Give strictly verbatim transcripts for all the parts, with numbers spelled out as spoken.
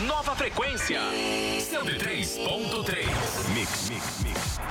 nova frequência. cento e três ponto três. Mix, mix, mix.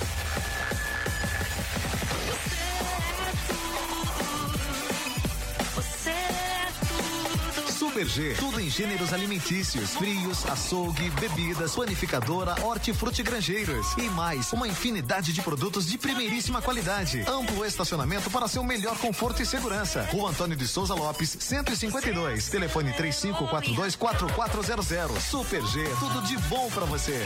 Super G, tudo em gêneros alimentícios, frios, açougue, bebidas, panificadora, hortifruti grangeiros e mais, uma infinidade de produtos de primeiríssima qualidade. Amplo estacionamento para seu melhor conforto e segurança. Rua Antônio de Souza Lopes, cento e cinquenta e dois. Telefone três cinco quatro dois, quatro quatro zero zero. Super G, tudo de bom para você.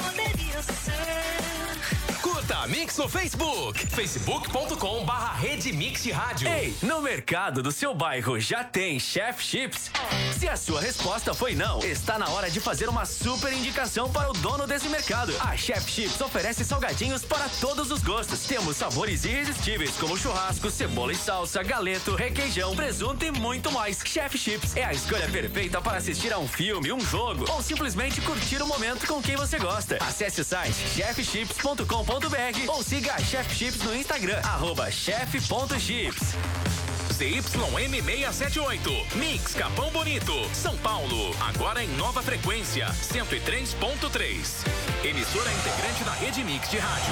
Curta a Mix no Facebook, facebook ponto com barra Rede Mix Rádio. Ei, no mercado do seu bairro já tem Chef Chips? Se a sua resposta foi não, está na hora de fazer uma super indicação para o dono desse mercado. A Chef Chips oferece salgadinhos para todos os gostos. Temos sabores irresistíveis como churrasco, cebola e salsa, galeto, requeijão, presunto e muito mais. Chef Chips é a escolha perfeita para assistir a um filme, um jogo ou simplesmente curtir o momento com quem você gosta. Acesse o site chef chips ponto com ponto br ou siga a Chef Chips no Instagram, arroba chef ponto chips. Z Y M seiscentos e setenta e oito, Mix Capão Bonito, São Paulo, agora em nova frequência, cento e três ponto três. Emissora integrante da Rede Mix de rádio.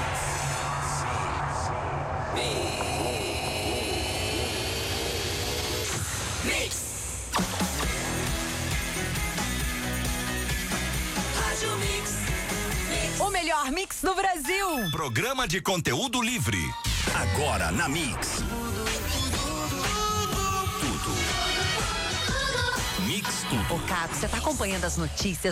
Mix. Rádio Mix. Mix. O melhor mix do Brasil. Programa de conteúdo livre. Agora na Mix. Tudo. Mix tudo. Ô, Caco, você tá acompanhando as notícias